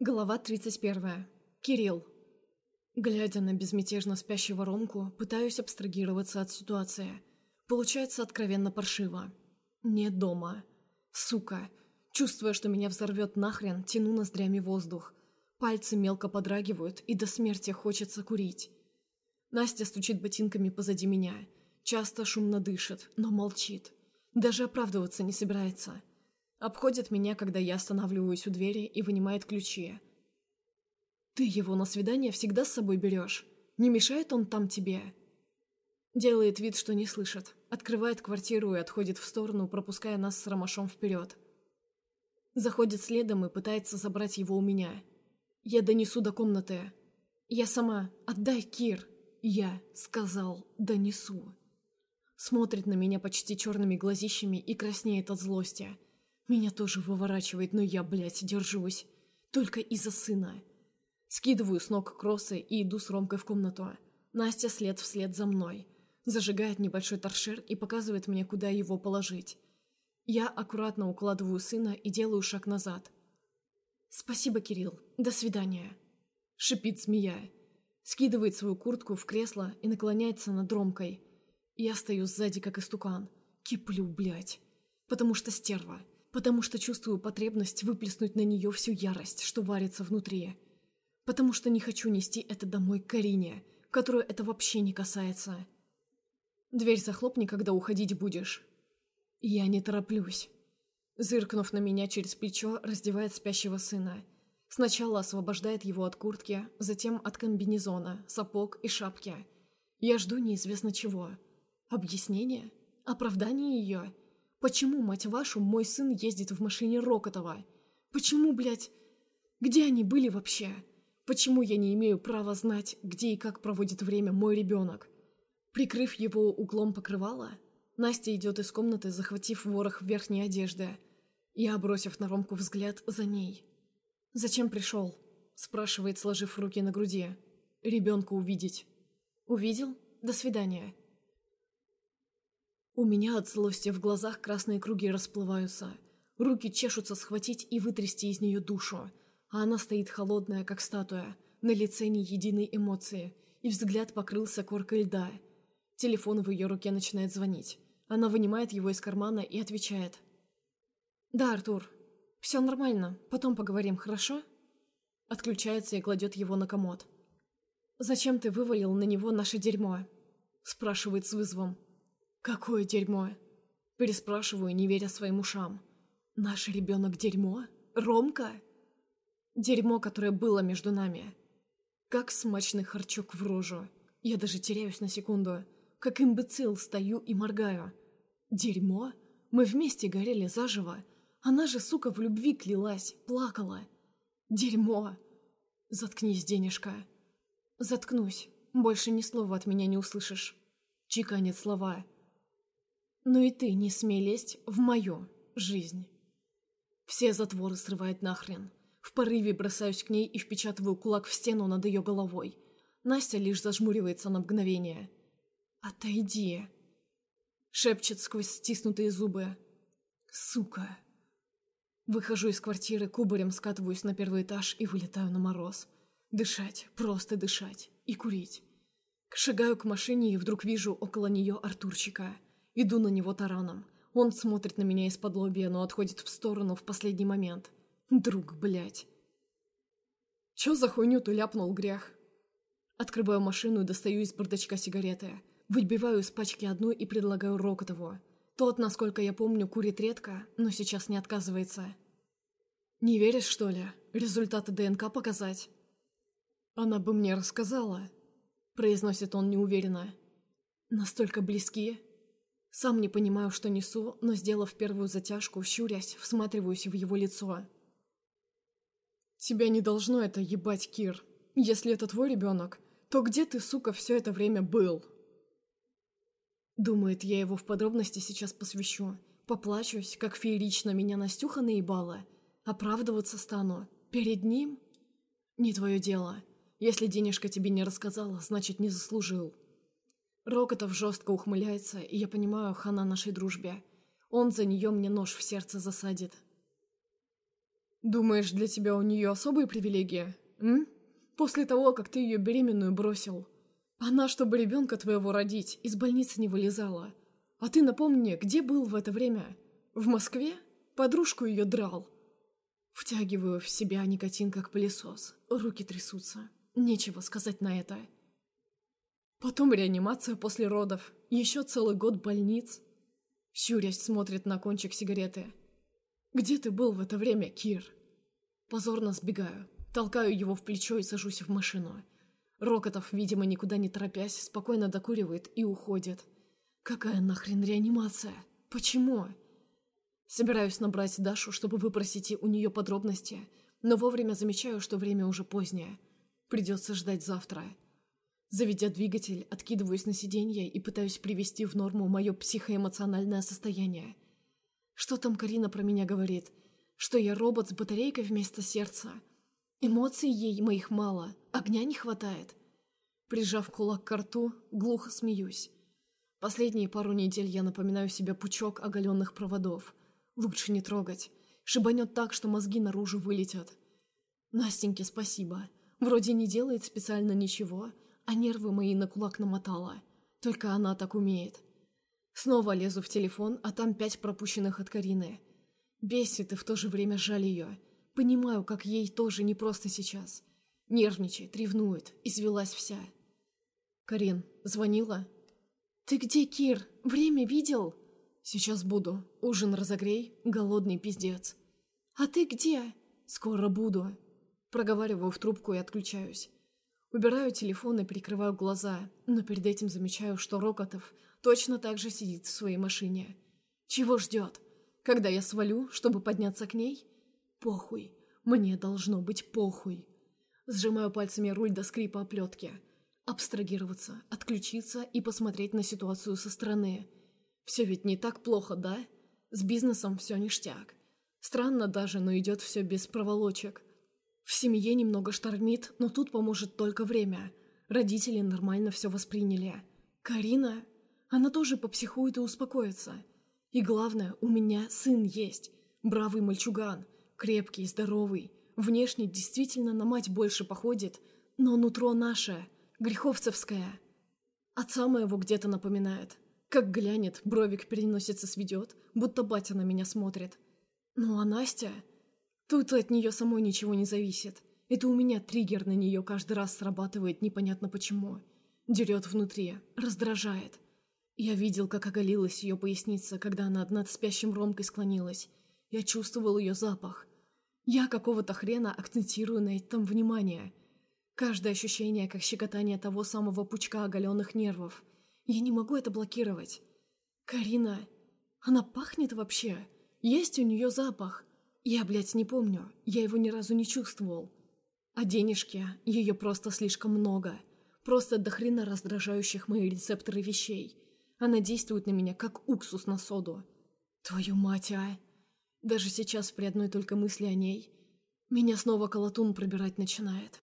Глава 31. Кирилл. Глядя на безмятежно спящего Ромку, пытаюсь абстрагироваться от ситуации. Получается откровенно паршиво. Нет дома. Сука. Чувствуя, что меня взорвет нахрен, тяну ноздрями воздух. Пальцы мелко подрагивают, и до смерти хочется курить. Настя стучит ботинками позади меня. Часто шумно дышит, но молчит. Даже оправдываться не собирается. Обходит меня, когда я останавливаюсь у двери, и вынимает ключи. «Ты его на свидание всегда с собой берешь? Не мешает он там тебе?» Делает вид, что не слышит. Открывает квартиру и отходит в сторону, пропуская нас с Ромашом вперед. Заходит следом и пытается забрать его у меня. Я донесу до комнаты. Я сама. Отдай, Кир. Я сказал, донесу. Смотрит на меня почти черными глазищами и краснеет от злости. Меня тоже выворачивает, но я, блядь, держусь. Только из-за сына. Скидываю с ног кроссы и иду с Ромкой в комнату. Настя след вслед за мной. Зажигает небольшой торшер и показывает мне, куда его положить. Я аккуратно укладываю сына и делаю шаг назад. «Спасибо, Кирилл. До свидания», — шипит змея. Скидывает свою куртку в кресло и наклоняется над Ромкой. Я стою сзади, как истукан. Киплю, блядь. Потому что стерва. Потому что чувствую потребность выплеснуть на нее всю ярость, что варится внутри. Потому что не хочу нести это домой к Карине, которую это вообще не касается. Дверь захлопни, когда уходить будешь. Я не тороплюсь. Зыркнув на меня через плечо, раздевает спящего сына. Сначала освобождает его от куртки, затем от комбинезона, сапог и шапки. Я жду неизвестно чего. Объяснение? Оправдание ее? Почему, мать вашу, мой сын ездит в машине Рокотова? Почему, блядь? Где они были вообще? Почему я не имею права знать, где и как проводит время мой ребенок? Прикрыв его углом покрывала, Настя идет из комнаты, захватив ворох верхней одежды. Я, бросив на Ромку взгляд, за ней. «Зачем пришел?» – спрашивает, сложив руки на груди. «Ребенка увидеть». «Увидел? До свидания». У меня от злости в глазах красные круги расплываются. Руки чешутся схватить и вытрясти из нее душу. А она стоит холодная, как статуя, на лице ни единой эмоции, и взгляд покрылся коркой льда. Телефон в ее руке начинает звонить. Она вынимает его из кармана и отвечает. «Да, Артур, все нормально, потом поговорим, хорошо?» Отключается и кладет его на комод. «Зачем ты вывалил на него наше дерьмо?» Спрашивает с вызовом. «Какое дерьмо?» Переспрашиваю, не веря своим ушам. «Наш ребенок дерьмо? Ромка?» Дерьмо, которое было между нами. Как смачный харчок в рожу. Я даже теряюсь на секунду. Как имбецил стою и моргаю. Дерьмо? Мы вместе горели заживо. Она же, сука, в любви клялась, плакала. Дерьмо! Заткнись, денежка. Заткнусь. Больше ни слова от меня не услышишь. Чеканит слова. Но и ты не смей лезть в мою жизнь. Все затворы срывает нахрен. В порыве бросаюсь к ней и впечатываю кулак в стену над ее головой. Настя лишь зажмуривается на мгновение. «Отойди!» Шепчет сквозь стиснутые зубы. «Сука!» Выхожу из квартиры, кубарем скатываюсь на первый этаж и вылетаю на мороз. Дышать, просто дышать. И курить. Шагаю к машине и вдруг вижу около нее Артурчика. Иду на него тараном. Он смотрит на меня из-под лобья, но отходит в сторону в последний момент. Друг, блядь. Чё за хуйню ты ляпнул, грех? Открываю машину и достаю из бардачка сигареты. Выбиваю из пачки одну и предлагаю Рокотову. Тот, насколько я помню, курит редко, но сейчас не отказывается. «Не веришь, что ли? Результаты ДНК показать?» «Она бы мне рассказала», — произносит он неуверенно. «Настолько близки?» Сам не понимаю, что несу, но, сделав первую затяжку, щурясь, всматриваюсь в его лицо. «Тебя не должно это ебать, Кир. Если это твой ребенок, то где ты, сука, все это время был?» Думает, я его в подробности сейчас посвящу. Поплачусь, как феерично меня Настюха наебала. Оправдываться стану. Перед ним? Не твое дело. Если денежка тебе не рассказала, значит, не заслужил. Рокотов жестко ухмыляется, и я понимаю, хана нашей дружбе. Он за нее мне нож в сердце засадит. Думаешь, для тебя у нее особые привилегии? М? После того, как ты ее беременную бросил. Она, чтобы ребенка твоего родить, из больницы не вылезала. А ты напомни, где был в это время? В Москве? Подружку ее драл. Втягиваю в себя никотин, как пылесос. Руки трясутся. Нечего сказать на это. Потом реанимация после родов. Еще целый год больниц. Щурясь смотрит на кончик сигареты. «Где ты был в это время, Кир?» Позорно сбегаю. Толкаю его в плечо и сажусь в машину. Рокотов, видимо, никуда не торопясь, спокойно докуривает и уходит. Какая нахрен реанимация? Почему? Собираюсь набрать Дашу, чтобы выпросить у нее подробности, но вовремя замечаю, что время уже позднее. Придется ждать завтра. Заведя двигатель, откидываюсь на сиденье и пытаюсь привести в норму мое психоэмоциональное состояние. Что там Карина про меня говорит? Что я робот с батарейкой вместо сердца? Эмоций ей моих мало, огня не хватает. Прижав кулак к рту, глухо смеюсь. Последние пару недель я напоминаю себе пучок оголенных проводов. Лучше не трогать. Шибанет так, что мозги наружу вылетят. Настеньке спасибо. Вроде не делает специально ничего, а нервы мои на кулак намотала. Только она так умеет. Снова лезу в телефон, а там 5 пропущенных от Карины. Бесит и в то же время жаль ее. Понимаю, как ей тоже непросто сейчас. Нервничает, ревнует, извелась вся. «Карин, звонила?» «Ты где, Кир? Время видел?» «Сейчас буду. Ужин разогрей, голодный пиздец». «А ты где?» «Скоро буду». Проговариваю в трубку и отключаюсь. Убираю телефон и прикрываю глаза, но перед этим замечаю, что Рокотов точно так же сидит в своей машине. Чего ждет? Когда я свалю, чтобы подняться к ней? Похуй. Мне должно быть похуй. Сжимаю пальцами руль до скрипа оплетки. Абстрагироваться, отключиться и посмотреть на ситуацию со стороны. Все ведь не так плохо, да? С бизнесом все ништяк. Странно даже, но идет все без проволочек. В семье немного штормит, но тут поможет только время. Родители нормально все восприняли. Карина? Она тоже попсихует и успокоится. И главное, у меня сын есть. Бравый мальчуган. Крепкий, здоровый. Внешне действительно на мать больше походит, но нутро наше, греховцевское. Отца моего где-то напоминает. Как глянет, бровик переносится сведет, будто батя на меня смотрит. Ну а Настя... Тут от нее самой ничего не зависит. Это у меня триггер на нее каждый раз срабатывает непонятно почему. Дерет внутри, раздражает. Я видел, как оголилась ее поясница, когда она над спящим Ромкой склонилась. Я чувствовал ее запах. Я какого-то хрена акцентирую на этом внимание. Каждое ощущение, как щекотание того самого пучка оголенных нервов. Я не могу это блокировать. Карина... Она пахнет вообще? Есть у нее запах? Я, блядь, не помню. Я его ни разу не чувствовал. А денежки, ее просто слишком много. Просто до хрена раздражающих мои рецепторы вещей. Она действует на меня, как уксус на соду. Твою мать, а! Даже сейчас при одной только мысли о ней меня снова колотун пробирать начинает.